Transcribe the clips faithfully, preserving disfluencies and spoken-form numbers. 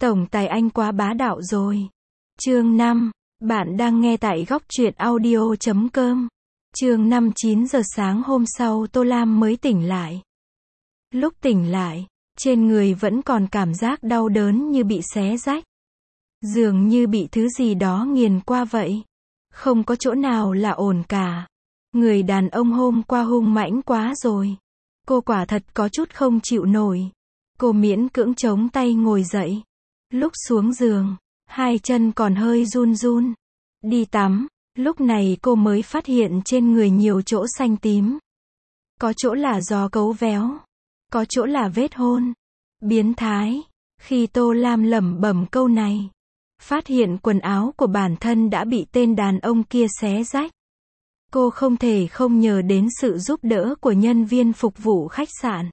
Tổng tài anh quá bá đạo rồi. Chương năm. Bạn đang nghe tại góc truyện audio chấm com. Chương năm. chín giờ sáng hôm sau Tô Lam mới tỉnh lại. Lúc tỉnh lại, trên người vẫn còn cảm giác đau đớn như bị xé rách. Dường như bị thứ gì đó nghiền qua vậy. Không có chỗ nào là ổn cả. Người đàn ông hôm qua hung mãnh quá rồi. Cô quả thật có chút không chịu nổi. Cô miễn cưỡng chống tay ngồi dậy. Lúc xuống giường, hai chân còn hơi run run. Đi tắm, lúc này cô mới phát hiện trên người nhiều chỗ xanh tím. Có chỗ là do cấu véo, có chỗ là vết hôn. Biến thái. Khi Tô Lam lẩm bẩm câu này, phát hiện quần áo của bản thân đã bị tên đàn ông kia xé rách. Cô không thể không nhớ đến sự giúp đỡ của nhân viên phục vụ khách sạn.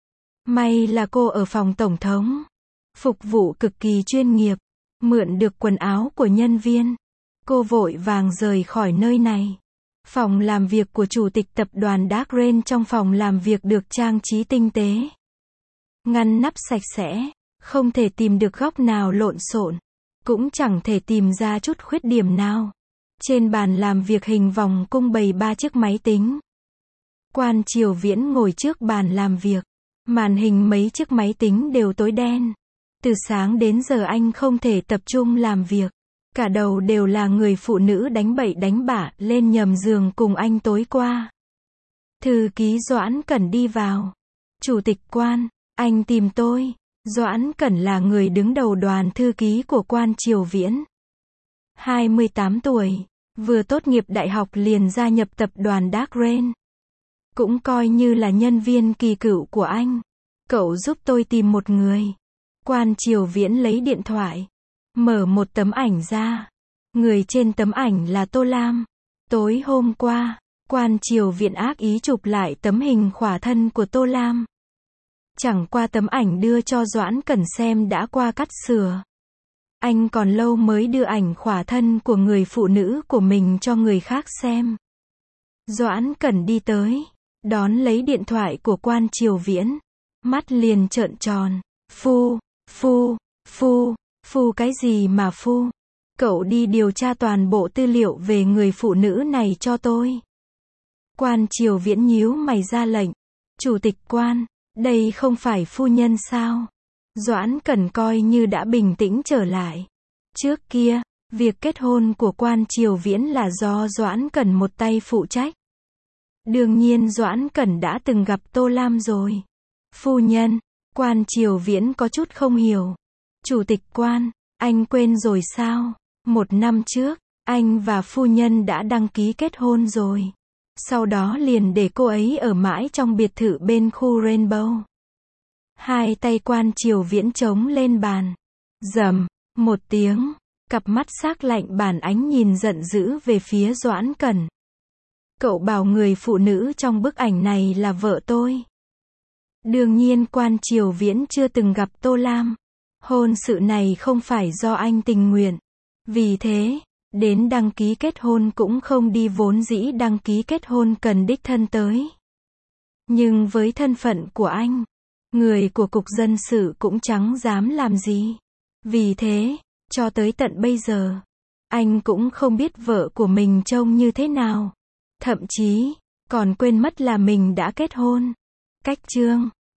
May là cô ở phòng tổng thống. Phục vụ cực kỳ chuyên nghiệp. Mượn được quần áo của nhân viên, cô vội vàng rời khỏi nơi này. Phòng làm việc của chủ tịch tập đoàn Dark Rain. Trong phòng làm việc được trang trí tinh tế, ngăn nắp sạch sẽ, không thể tìm được góc nào lộn xộn, cũng chẳng thể tìm ra chút khuyết điểm nào. Trên bàn làm việc hình vòng cung bày ba chiếc máy tính. Quan Triều Viễn ngồi trước bàn làm việc. Màn hình mấy chiếc máy tính đều tối đen. Từ sáng đến giờ anh không thể tập trung làm việc. Cả đầu đều là người phụ nữ đánh bậy đánh bạ lên nhầm giường cùng anh tối qua. Thư ký Doãn Cẩn đi vào. Chủ tịch Quan, anh tìm tôi. Doãn Cẩn là người đứng đầu đoàn thư ký của Quan Triều Viễn. hai mươi tám tuổi, vừa tốt nghiệp đại học liền gia nhập tập đoàn Dark Rain. Cũng coi như là nhân viên kỳ cựu của anh. Cậu giúp tôi tìm một người. Quan Triều Viễn lấy điện thoại, mở một tấm ảnh ra. Người trên tấm ảnh là Tô Lam. Tối hôm qua, Quan Triều Viễn ác ý chụp lại tấm hình khỏa thân của Tô Lam. Chẳng qua tấm ảnh đưa cho Doãn Cẩn xem đã qua cắt sửa. Anh còn lâu mới đưa ảnh khỏa thân của người phụ nữ của mình cho người khác xem. Doãn Cẩn đi tới, đón lấy điện thoại của Quan Triều Viễn. Mắt liền trợn tròn. Phu, phu, phu, phu cái gì mà phu? Cậu đi điều tra toàn bộ tư liệu về người phụ nữ này cho tôi. Quan Triều Viễn nhíu mày ra lệnh. Chủ tịch Quan, đây không phải phu nhân sao? Doãn Cẩn coi như đã bình tĩnh trở lại. Trước kia, việc kết hôn của Quan Triều Viễn là do Doãn Cẩn một tay phụ trách. Đương nhiên Doãn Cẩn đã từng gặp Tô Lam rồi. Phu nhân, Quan Triều Viễn có chút không hiểu. Chủ tịch Quan, anh quên rồi sao? Một năm trước, anh và phu nhân đã đăng ký kết hôn rồi. Sau đó liền để cô ấy ở mãi trong biệt thự bên khu Rainbow. Hai tay Quan Triều Viễn chống lên bàn. Rầm, một tiếng, cặp mắt sắc lạnh bản ánh nhìn giận dữ về phía Doãn Cẩn. Cậu bảo người phụ nữ trong bức ảnh này là vợ tôi. Đương nhiên Quan Triều Viễn chưa từng gặp Tô Lam. Hôn sự này không phải do anh tình nguyện. Vì thế, đến đăng ký kết hôn cũng không đi, vốn dĩ đăng ký kết hôn cần đích thân tới. Nhưng với thân phận của anh, người của cục dân sự cũng chẳng dám làm gì. Vì thế, cho tới tận bây giờ, anh cũng không biết vợ của mình trông như thế nào. Thậm chí, còn quên mất là mình đã kết hôn. Cách chương.